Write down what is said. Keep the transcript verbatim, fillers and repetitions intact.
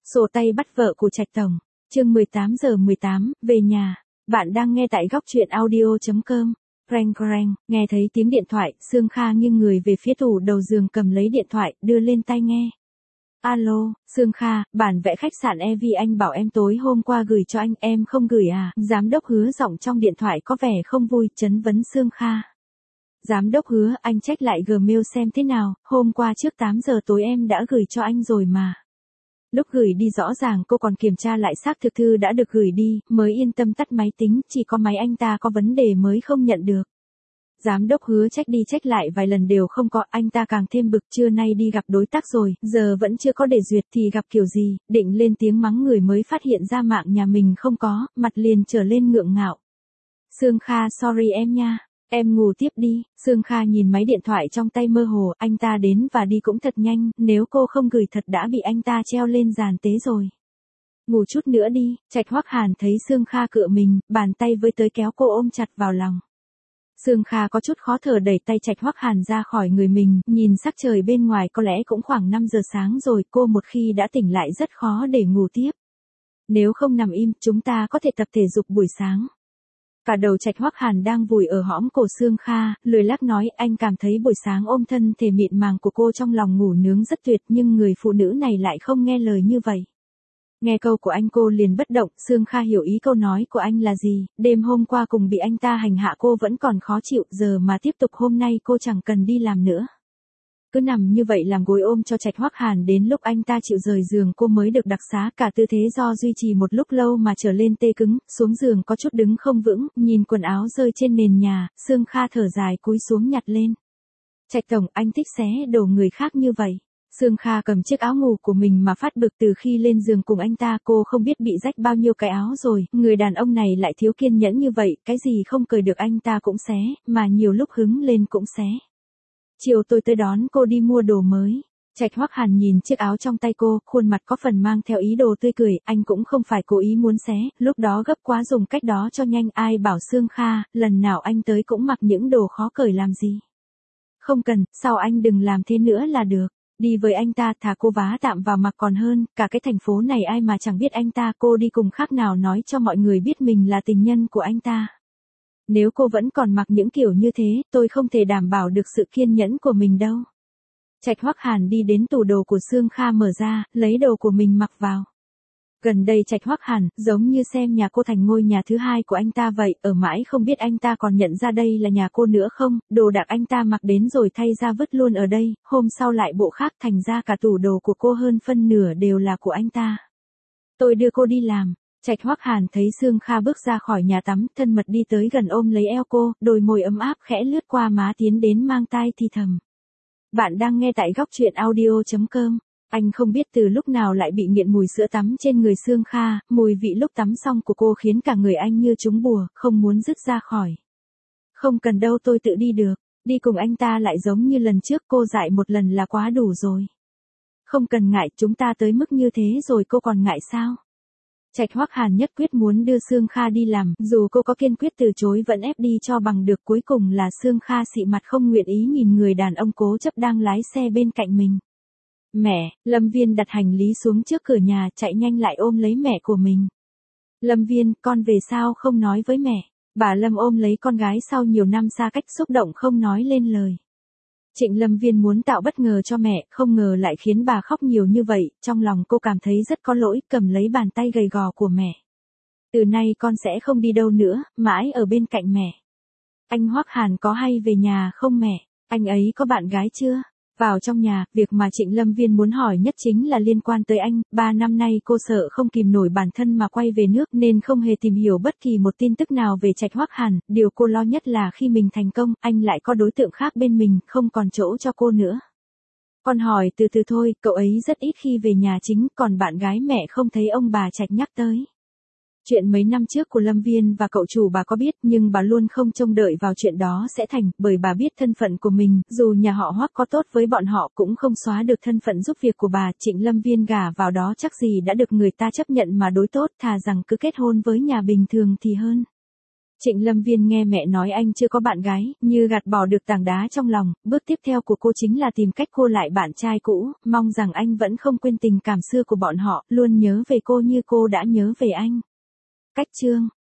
Sổ tay bắt vợ của Trạch Tổng. Chương mười tám giờ mười tám, về nhà. Bạn đang nghe tại góc truyện audio chấm com. Reng reng, nghe thấy tiếng điện thoại, Sương Kha nghiêng người về phía tủ đầu giường cầm lấy điện thoại, đưa lên tai nghe. Alo, Sương Kha, bản vẽ khách sạn e vê anh bảo em tối hôm qua gửi cho anh, em không gửi à? Giám đốc Hứa giọng trong điện thoại có vẻ không vui, trấn vấn Sương Kha. Giám đốc Hứa, anh check lại Gmail xem thế nào, hôm qua trước tám giờ tối em đã gửi cho anh rồi mà. Lúc gửi đi rõ ràng cô còn kiểm tra lại xác thực thư đã được gửi đi, mới yên tâm tắt máy tính, chỉ có máy anh ta có vấn đề mới không nhận được. Giám đốc Hứa check đi check lại vài lần đều không có, anh ta càng thêm bực, trưa nay đi gặp đối tác rồi, giờ vẫn chưa có để duyệt thì gặp kiểu gì, định lên tiếng mắng người mới phát hiện ra mạng nhà mình không có, mặt liền trở lên ngượng ngạo. Sương Kha, sorry em nha. Em ngủ tiếp đi. Sương Kha nhìn máy điện thoại trong tay mơ hồ, anh ta đến và đi cũng thật nhanh, nếu cô không gửi thật đã bị anh ta treo lên giàn tế rồi. Ngủ chút nữa đi. Trạch Hoắc Hàn thấy Sương Kha cựa mình, bàn tay với tới kéo cô ôm chặt vào lòng. Sương Kha có chút khó thở đẩy tay Trạch Hoắc Hàn ra khỏi người mình, nhìn sắc trời bên ngoài có lẽ cũng khoảng năm giờ sáng rồi, cô một khi đã tỉnh lại rất khó để ngủ tiếp. Nếu không nằm im, chúng ta có thể tập thể dục buổi sáng. Cả đầu Trạch Hoắc Hàn đang vùi ở hõm cổ Sương Kha, lười lắc nói, anh cảm thấy buổi sáng ôm thân thể mịn màng của cô trong lòng ngủ nướng rất tuyệt, nhưng người phụ nữ này lại không nghe lời như vậy. Nghe câu của anh cô liền bất động, Sương Kha hiểu ý câu nói của anh là gì, đêm hôm qua cùng bị anh ta hành hạ cô vẫn còn khó chịu, giờ mà tiếp tục hôm nay cô chẳng cần đi làm nữa. Cứ nằm như vậy làm gối ôm cho Trạch Hoắc Hàn đến lúc anh ta chịu rời giường cô mới được đặc xá, cả tư thế do duy trì một lúc lâu mà trở lên tê cứng, xuống giường có chút đứng không vững, nhìn quần áo rơi trên nền nhà, Sương Kha thở dài cúi xuống nhặt lên. Trạch Tổng, anh thích xé đồ người khác như vậy. Sương Kha cầm chiếc áo ngủ của mình mà phát bực, từ khi lên giường cùng anh ta cô không biết bị rách bao nhiêu cái áo rồi, người đàn ông này lại thiếu kiên nhẫn như vậy, cái gì không cởi được anh ta cũng xé, mà nhiều lúc hứng lên cũng xé. Chiều tôi tới đón cô đi mua đồ mới. Trạch Hoắc Hàn nhìn chiếc áo trong tay cô, khuôn mặt có phần mang theo ý đồ tươi cười, anh cũng không phải cố ý muốn xé, lúc đó gấp quá dùng cách đó cho nhanh, ai bảo Sương Kha, lần nào anh tới cũng mặc những đồ khó cởi làm gì. Không cần, sau anh đừng làm thế nữa là được. Đi với anh ta thà cô vá tạm vào mặc còn hơn, cả cái thành phố này ai mà chẳng biết anh ta, cô đi cùng khác nào nói cho mọi người biết mình là tình nhân của anh ta. Nếu cô vẫn còn mặc những kiểu như thế, tôi không thể đảm bảo được sự kiên nhẫn của mình đâu. Trạch Hoắc Hàn đi đến tủ đồ của Sương Kha mở ra, lấy đồ của mình mặc vào. Gần đây Trạch Hoắc Hàn, giống như xem nhà cô thành ngôi nhà thứ hai của anh ta vậy, ở mãi không biết anh ta còn nhận ra đây là nhà cô nữa không, đồ đạc anh ta mặc đến rồi thay ra vứt luôn ở đây, hôm sau lại bộ khác, thành ra cả tủ đồ của cô hơn phân nửa đều là của anh ta. Tôi đưa cô đi làm. Trạch Hoắc Hàn thấy Sương Kha bước ra khỏi nhà tắm, thân mật đi tới gần ôm lấy eo cô, đôi môi ấm áp khẽ lướt qua má tiến đến mang tai thì thầm. Bạn đang nghe tại góc truyện audio chấm com. Anh không biết từ lúc nào lại bị nghiện mùi sữa tắm trên người Sương Kha, mùi vị lúc tắm xong của cô khiến cả người anh như trúng bùa, không muốn dứt ra khỏi. Không cần đâu, tôi tự đi được, đi cùng anh ta lại giống như lần trước, cô dại một lần là quá đủ rồi. Không cần ngại, chúng ta tới mức như thế rồi cô còn ngại sao? Trạch Hoắc Hàn nhất quyết muốn đưa Sương Kha đi làm, dù cô có kiên quyết từ chối vẫn ép đi cho bằng được, cuối cùng là Sương Kha xị mặt không nguyện ý nhìn người đàn ông cố chấp đang lái xe bên cạnh mình. Mẹ, Lâm Viên đặt hành lý xuống trước cửa nhà, chạy nhanh lại ôm lấy mẹ của mình. Lâm Viên, con về sao không nói với mẹ? Bà Lâm ôm lấy con gái sau nhiều năm xa cách, xúc động không nói lên lời. Trịnh Lâm Viên muốn tạo bất ngờ cho mẹ, không ngờ lại khiến bà khóc nhiều như vậy, trong lòng cô cảm thấy rất có lỗi, cầm lấy bàn tay gầy gò của mẹ. Từ nay con sẽ không đi đâu nữa, mãi ở bên cạnh mẹ. Anh Hoắc Hàn có hay về nhà không mẹ? Anh ấy có bạn gái chưa? Vào trong nhà, việc mà Trịnh Lâm Viên muốn hỏi nhất chính là liên quan tới anh, ba năm nay cô sợ không kìm nổi bản thân mà quay về nước nên không hề tìm hiểu bất kỳ một tin tức nào về Trạch Hoắc Hàn, điều cô lo nhất là khi mình thành công, anh lại có đối tượng khác bên mình, không còn chỗ cho cô nữa. Con hỏi từ từ thôi, cậu ấy rất ít khi về nhà chính, còn bạn gái mẹ không thấy ông bà Trạch nhắc tới. Chuyện mấy năm trước của Lâm Viên và cậu chủ bà có biết, nhưng bà luôn không trông đợi vào chuyện đó sẽ thành, bởi bà biết thân phận của mình, dù nhà họ Hoắc có tốt với bọn họ cũng không xóa được thân phận giúp việc của bà. Trịnh Lâm Viên gả vào đó chắc gì đã được người ta chấp nhận mà đối tốt, thà rằng cứ kết hôn với nhà bình thường thì hơn. Trịnh Lâm Viên nghe mẹ nói anh chưa có bạn gái, như gạt bỏ được tảng đá trong lòng, bước tiếp theo của cô chính là tìm cách cua lại bạn trai cũ, mong rằng anh vẫn không quên tình cảm xưa của bọn họ, luôn nhớ về cô như cô đã nhớ về anh. Cách chương